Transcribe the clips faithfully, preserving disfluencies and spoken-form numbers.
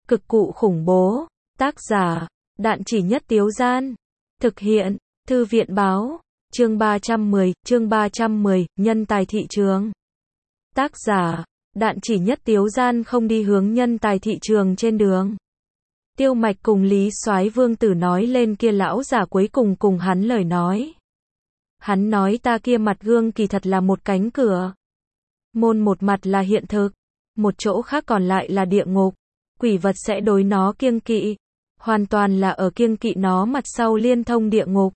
Cực cụ khủng bố. Tác giả, Đạn Chỉ Nhất Tiếu Gian. Thực hiện, Thư viện Báo. Chương ba trăm mười, chương ba trăm mười, nhân tài thị trường. Tác giả, Đạn Chỉ Nhất Tiếu Gian không đi hướng nhân tài thị trường trên đường. Tiêu Mạch cùng Lý Soái Vương Tử nói lên kia lão giả cuối cùng cùng hắn lời nói. Hắn nói ta kia mặt gương kỳ thật là một cánh cửa. Môn một mặt là hiện thực, một chỗ khác còn lại là địa ngục. Quỷ vật sẽ đối nó kiêng kỵ, hoàn toàn là ở kiêng kỵ nó mặt sau liên thông địa ngục.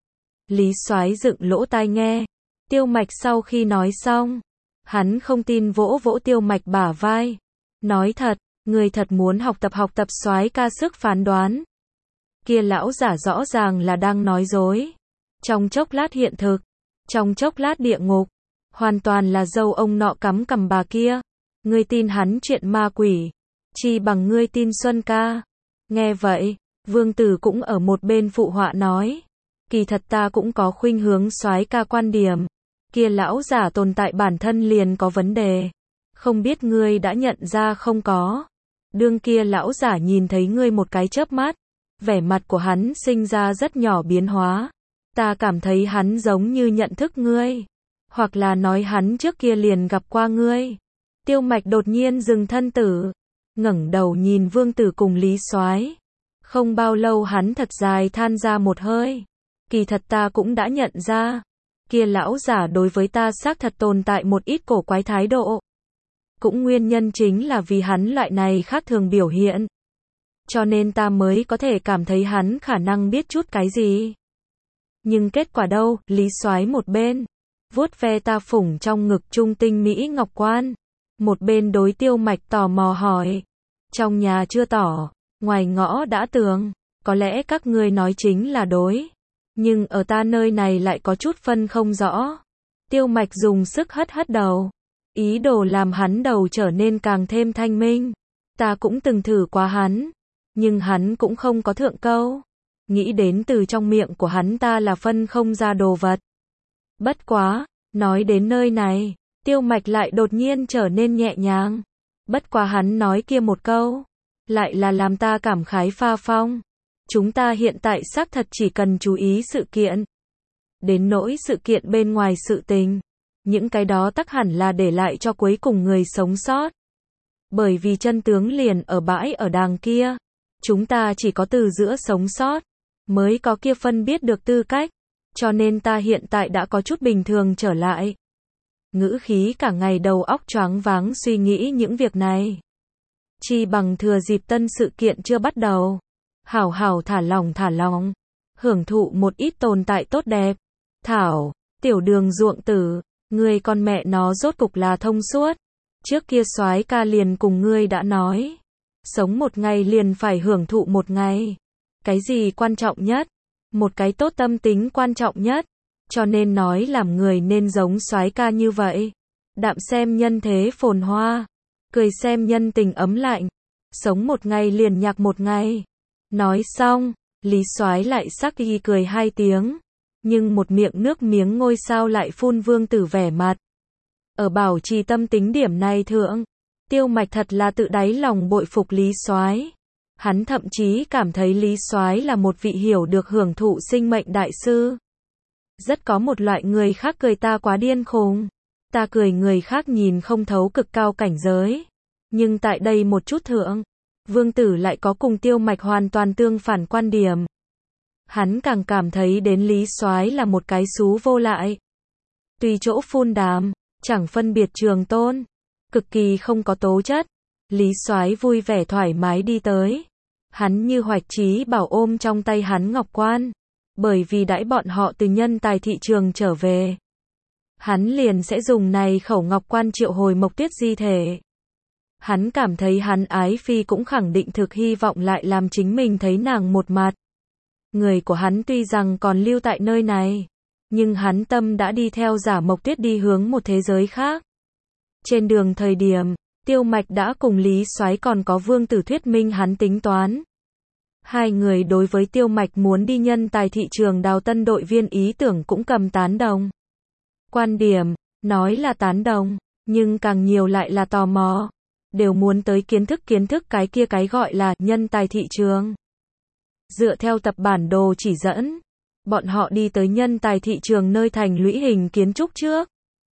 Lý Soái dựng lỗ tai nghe. Tiêu Mạch sau khi nói xong, hắn không tin vỗ vỗ Tiêu Mạch bả vai. Nói thật, người thật muốn học tập học tập Soái ca sức phán đoán. Kia lão giả rõ ràng là đang nói dối. Trong chốc lát hiện thực, trong chốc lát địa ngục, hoàn toàn là dâu ông nọ cắm cằm bà kia. Ngươi tin hắn chuyện ma quỷ, chi bằng ngươi tin Xuân ca. Nghe vậy, Vương Tử cũng ở một bên phụ họa nói. Kỳ thật ta cũng có khuynh hướng Soái ca quan điểm. Kia lão giả tồn tại bản thân liền có vấn đề. Không biết ngươi đã nhận ra không có. Đương kia lão giả nhìn thấy ngươi một cái chớp mắt. Vẻ mặt của hắn sinh ra rất nhỏ biến hóa. Ta cảm thấy hắn giống như nhận thức ngươi. Hoặc là nói hắn trước kia liền gặp qua ngươi. Tiêu Mạch đột nhiên dừng thân tử. Ngẩng đầu nhìn Vương Tử cùng Lý Soái. Không bao lâu hắn thật dài than ra một hơi. Kỳ thật ta cũng đã nhận ra. Kia lão giả đối với ta xác thật tồn tại một ít cổ quái thái độ. Cũng nguyên nhân chính là vì hắn loại này khác thường biểu hiện. Cho nên ta mới có thể cảm thấy hắn khả năng biết chút cái gì. Nhưng kết quả đâu, Lý Soái một bên vuốt ve ta phủng trong ngực trung tinh mỹ ngọc quan. Một bên đối Tiêu Mạch tò mò hỏi. Trong nhà chưa tỏ, ngoài ngõ đã tường. Có lẽ các ngươi nói chính là đối. Nhưng ở ta nơi này lại có chút phân không rõ. Tiêu Mạch dùng sức hất hất đầu. Ý đồ làm hắn đầu trở nên càng thêm thanh minh. Ta cũng từng thử qua hắn. Nhưng hắn cũng không có thượng câu. Nghĩ đến từ trong miệng của hắn ta là phân không ra đồ vật. Bất quá, nói đến nơi này, Tiêu Mạch lại đột nhiên trở nên nhẹ nhàng. Bất quá hắn nói kia một câu, lại là làm ta cảm khái pha phong. Chúng ta hiện tại xác thật chỉ cần chú ý sự kiện. Đến nỗi sự kiện bên ngoài sự tình. Những cái đó tắc hẳn là để lại cho cuối cùng người sống sót. Bởi vì chân tướng liền ở bãi ở đàng kia. Chúng ta chỉ có từ giữa sống sót, mới có kia phân biết được tư cách. Cho nên ta hiện tại đã có chút bình thường trở lại. Ngữ khí cả ngày đầu óc choáng váng suy nghĩ những việc này. Chi bằng thừa dịp tân sự kiện chưa bắt đầu. Hảo hảo thả lỏng thả lỏng. Hưởng thụ một ít tồn tại tốt đẹp. Thảo, tiểu đường ruộng tử, ngươi con mẹ nó rốt cục là thông suốt. Trước kia Soái ca liền cùng ngươi đã nói. Sống một ngày liền phải hưởng thụ một ngày. Cái gì quan trọng nhất? Một cái tốt tâm tính quan trọng nhất. Cho nên nói làm người nên giống Soái ca như vậy. Đạm xem nhân thế phồn hoa. Cười xem nhân tình ấm lạnh. Sống một ngày liền nhạc một ngày. Nói xong, Lý Soái lại sắc y cười hai tiếng. Nhưng một miệng nước miếng ngôi sao lại phun Vương Tử vẻ mặt. Ở bảo trì tâm tính điểm này thượng, Tiêu Mạch thật là tự đáy lòng bội phục Lý Soái. Hắn thậm chí cảm thấy Lý Soái là một vị hiểu được hưởng thụ sinh mệnh đại sư. Rất có một loại người khác cười ta quá điên khùng. Ta cười người khác nhìn không thấu cực cao cảnh giới. Nhưng tại đây một chút thượng, Vương Tử lại có cùng Tiêu Mạch hoàn toàn tương phản quan điểm. Hắn càng cảm thấy đến Lý Soái là một cái xú vô lại. Tùy chỗ phun đàm, chẳng phân biệt trường tôn, cực kỳ không có tố chất. Lý Soái vui vẻ thoải mái đi tới. Hắn như Hoạch Chí Bảo ôm trong tay hắn ngọc quan. Bởi vì đãi bọn họ từ nhân tài thị trường trở về. Hắn liền sẽ dùng này khẩu ngọc quan triệu hồi Mộc Tuyết di thể. Hắn cảm thấy hắn ái phi cũng khẳng định thực hy vọng lại làm chính mình thấy nàng một mặt. Người của hắn tuy rằng còn lưu tại nơi này. Nhưng hắn tâm đã đi theo giả Mộc Tuyết đi hướng một thế giới khác. Trên đường thời điểm, Tiêu Mạch đã cùng Lý Soái còn có Vương Tử thuyết minh hắn tính toán. Hai người đối với Tiêu Mạch muốn đi nhân tài thị trường đào tân đội viên ý tưởng cũng cầm tán đồng. Quan điểm, nói là tán đồng, nhưng càng nhiều lại là tò mò. đều muốn tới kiến thức kiến thức cái kia cái gọi là nhân tài thị trường. Dựa theo tập bản đồ chỉ dẫn, bọn họ đi tới nhân tài thị trường nơi thành lũy hình kiến trúc trước.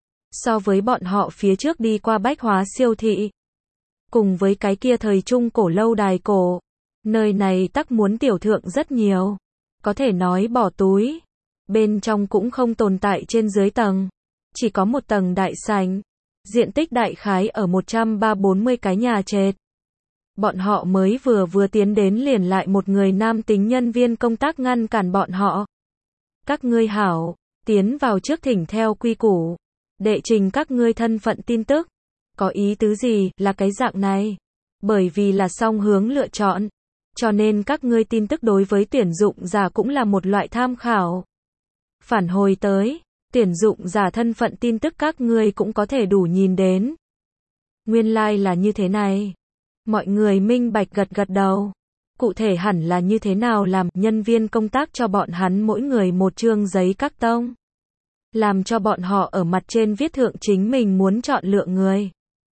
So với bọn họ phía trước đi qua bách hóa siêu thị, cùng với cái kia thời trung cổ lâu đài cổ, nơi này tắc muốn tiểu thượng rất nhiều. Có thể nói bỏ túi. Bên trong cũng không tồn tại trên dưới tầng. Chỉ có một tầng đại sảnh. Diện tích đại khái ở một trăm ba mươi bốn mươi cái nhà trệt. Bọn họ mới vừa vừa tiến đến liền lại một người nam tính nhân viên công tác ngăn cản bọn họ. Các ngươi hảo, tiến vào trước thỉnh theo quy củ. Đệ trình các ngươi thân phận tin tức. Có ý tứ gì, là cái dạng này. Bởi vì là song hướng lựa chọn. Cho nên các ngươi tin tức đối với tuyển dụng giả cũng là một loại tham khảo. Phản hồi tới, tuyển dụng giả thân phận tin tức các ngươi cũng có thể đủ nhìn đến. Nguyên lai like là như thế này. Mọi người minh bạch gật gật đầu. Cụ thể hẳn là như thế nào làm, nhân viên công tác cho bọn hắn mỗi người một chương giấy các tông. Làm cho bọn họ ở mặt trên viết thượng chính mình muốn chọn lựa người.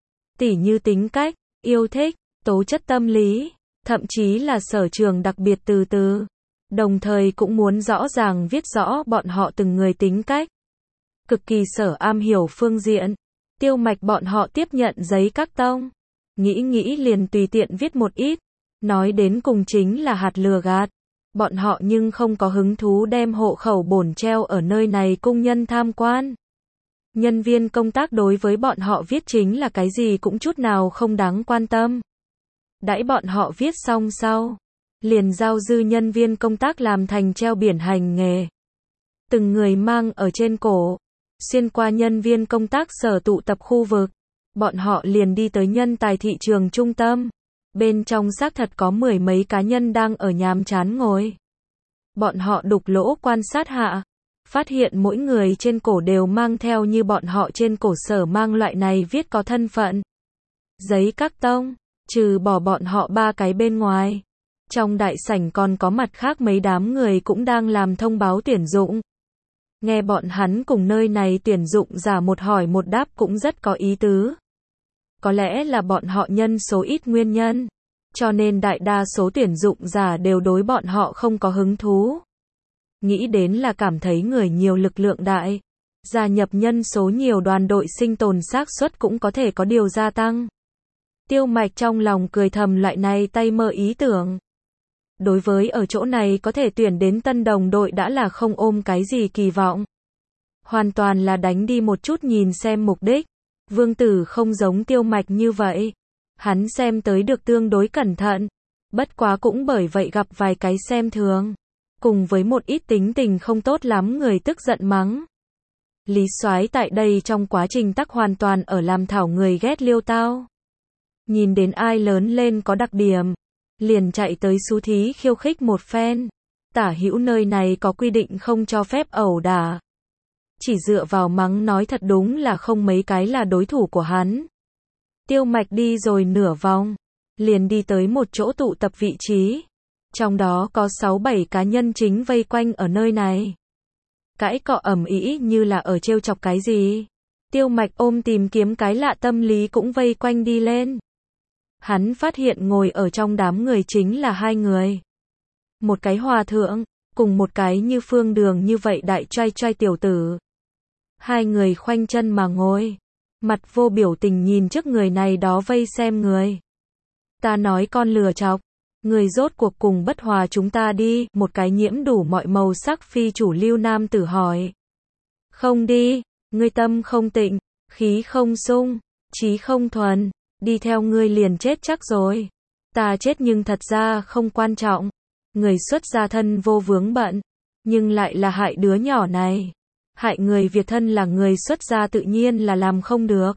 Tỉ như tính cách, yêu thích, tố chất tâm lý, thậm chí là sở trường đặc biệt từ từ. Đồng thời cũng muốn rõ ràng viết rõ bọn họ từng người tính cách. Cực kỳ sở am hiểu phương diện. Tiêu Mạch bọn họ tiếp nhận giấy các tông. Nghĩ nghĩ liền tùy tiện viết một ít. Nói đến cùng chính là hạt lừa gạt. Bọn họ nhưng không có hứng thú đem hộ khẩu bổn treo ở nơi này công nhân tham quan. Nhân viên công tác đối với bọn họ viết chính là cái gì cũng chút nào không đáng quan tâm. Đãi bọn họ viết xong sau, liền giao dư nhân viên công tác làm thành treo biển hành nghề. Từng người mang ở trên cổ, xuyên qua nhân viên công tác sở tụ tập khu vực. Bọn họ liền đi tới nhân tài thị trường trung tâm. Bên trong xác thật có mười mấy cá nhân đang ở nhàm chán ngồi. Bọn họ đục lỗ quan sát hạ, phát hiện mỗi người trên cổ đều mang theo như bọn họ trên cổ sở mang loại này viết có thân phận. Giấy các tông, trừ bỏ bọn họ ba cái bên ngoài. Trong đại sảnh còn có mặt khác mấy đám người cũng đang làm thông báo tuyển dụng. Nghe bọn hắn cùng nơi này tuyển dụng giả một hỏi một đáp cũng rất có ý tứ. Có lẽ là bọn họ nhân số ít nguyên nhân, cho nên đại đa số tuyển dụng giả đều đối bọn họ không có hứng thú. Nghĩ đến là cảm thấy người nhiều lực lượng đại, gia nhập nhân số nhiều đoàn đội sinh tồn xác suất cũng có thể có điều gia tăng. Tiêu Mạch trong lòng cười thầm loại này tay mơ ý tưởng. Đối với ở chỗ này có thể tuyển đến tân đồng đội đã là không ôm cái gì kỳ vọng. Hoàn toàn là đánh đi một chút nhìn xem mục đích. Vương Tử không giống Tiêu Mạch như vậy. Hắn xem tới được tương đối cẩn thận. Bất quá cũng bởi vậy gặp vài cái xem thường. Cùng với một ít tính tình không tốt lắm người tức giận mắng. Lý Soái tại đây trong quá trình tắc hoàn toàn ở làm thảo người ghét liêu tao. Nhìn đến ai lớn lên có đặc điểm, liền chạy tới xú thí khiêu khích một phen. Tả hữu nơi này có quy định không cho phép ẩu đả. Chỉ dựa vào mắng nói thật đúng là không mấy cái là đối thủ của hắn. Tiêu Mạch đi rồi nửa vòng, liền đi tới một chỗ tụ tập vị trí. Trong đó có sáu bảy cá nhân chính vây quanh ở nơi này. Cãi cọ ầm ĩ như là ở trêu chọc cái gì. Tiêu Mạch ôm tìm kiếm cái lạ tâm lý cũng vây quanh đi lên. Hắn phát hiện ngồi ở trong đám người chính là hai người. Một cái hòa thượng, cùng một cái như Phương Đường như vậy đại trai trai tiểu tử. Hai người khoanh chân mà ngồi, mặt vô biểu tình nhìn trước người này đó vây xem người. Ta nói con lừa chọc, người rốt cuộc cùng bất hòa chúng ta đi, một cái nhiễm đủ mọi màu sắc phi chủ lưu nam tử hỏi. Không đi, ngươi tâm không tịnh, khí không sung, trí không thuần, đi theo ngươi liền chết chắc rồi. Ta chết nhưng thật ra không quan trọng, người xuất gia thân vô vướng bận, nhưng lại là hại đứa nhỏ này. Hại người việc thân là người xuất gia tự nhiên là làm không được.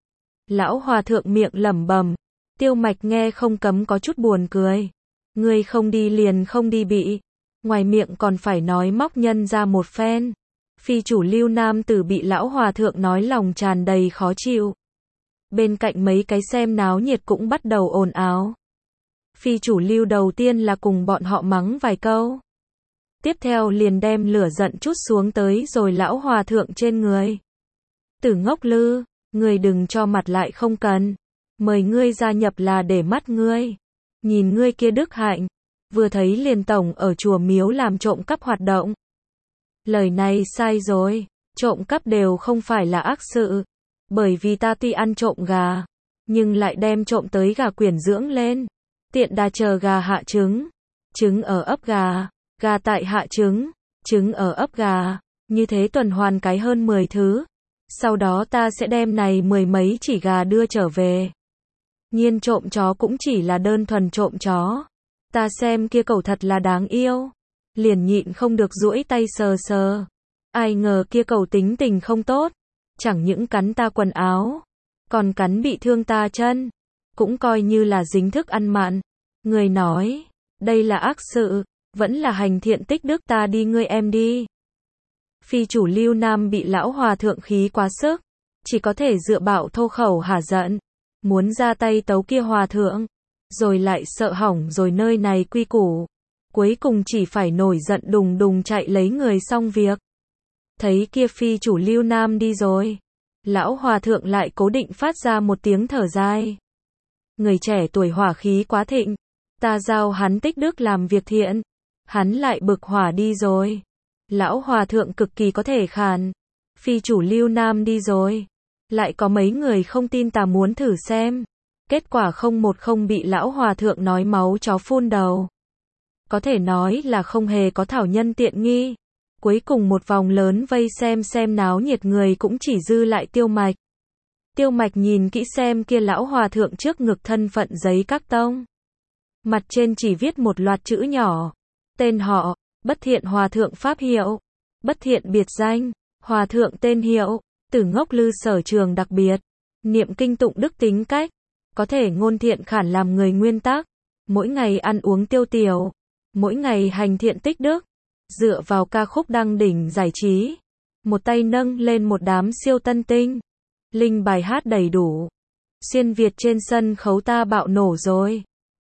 Lão hòa thượng miệng lẩm bẩm, Tiêu Mạch nghe không cấm có chút buồn cười. Ngươi không đi liền không đi bị, ngoài miệng còn phải nói móc nhân ra một phen. Phi chủ lưu nam tử bị lão hòa thượng nói lòng tràn đầy khó chịu. Bên cạnh mấy cái xem náo nhiệt cũng bắt đầu ồn ào. Phi chủ lưu đầu tiên là cùng bọn họ mắng vài câu. Tiếp theo liền đem lửa giận chút xuống tới rồi lão hòa thượng trên người. Tử ngốc lư, người đừng cho mặt lại không cần. Mời ngươi gia nhập là để mắt ngươi. Nhìn ngươi kia đức hạnh, vừa thấy liền tổng ở chùa miếu làm trộm cắp hoạt động. Lời này sai rồi, trộm cắp đều không phải là ác sự. Bởi vì ta tuy ăn trộm gà, nhưng lại đem trộm tới gà quyển dưỡng lên. Tiện đà chờ gà hạ trứng. Trứng ở ấp gà, gà tại hạ trứng, trứng ở ấp gà. Như thế tuần hoàn cái hơn mười thứ. Sau đó ta sẽ đem này mười mấy chỉ gà đưa trở về. Nhiên trộm chó cũng chỉ là đơn thuần trộm chó. Ta xem kia cẩu thật là đáng yêu. Liền nhịn không được duỗi tay sờ sờ. Ai ngờ kia cẩu tính tình không tốt. Chẳng những cắn ta quần áo, còn cắn bị thương ta chân. Cũng coi như là dính thức ăn mặn. Người nói, đây là ác sự, vẫn là hành thiện tích đức ta đi ngươi em đi. Phi chủ Lưu Nam bị lão hòa thượng khí quá sức. Chỉ có thể dựa bạo thô khẩu hả giận. Muốn ra tay tấu kia hòa thượng. Rồi lại sợ hỏng rồi nơi này quy củ. Cuối cùng chỉ phải nổi giận đùng đùng chạy lấy người xong việc. Thấy kia phi chủ Lưu Nam đi rồi. Lão hòa thượng lại cố định phát ra một tiếng thở dài. Người trẻ tuổi hỏa khí quá thịnh. Ta giao hắn tích đức làm việc thiện. Hắn lại bực hỏa đi rồi. Lão hòa thượng cực kỳ có thể khàn. Phi chủ Lưu Nam đi rồi. Lại có mấy người không tin ta muốn thử xem. Kết quả không một không bị lão hòa thượng nói máu chó phun đầu. Có thể nói là không hề có thảo nhân tiện nghi. Cuối cùng một vòng lớn vây xem xem náo nhiệt người cũng chỉ dư lại Tiêu Mạch. Tiêu Mạch nhìn kỹ xem kia lão hòa thượng trước ngực thân phận giấy các tông. Mặt trên chỉ viết một loạt chữ nhỏ. Tên họ, Bất Thiện Hòa thượng pháp hiệu. Bất Thiện biệt danh, Hòa thượng tên hiệu, Tử Ngốc Lư sở trường đặc biệt. Niệm kinh tụng đức tính cách. Có thể ngôn thiện khản làm người nguyên tắc. Mỗi ngày ăn uống tiêu tiểu. Mỗi ngày hành thiện tích đức. Dựa vào ca khúc đăng đỉnh giải trí. Một tay nâng lên một đám siêu tân tinh. Linh bài hát đầy đủ. Xuyên Việt trên sân khấu ta bạo nổ rồi.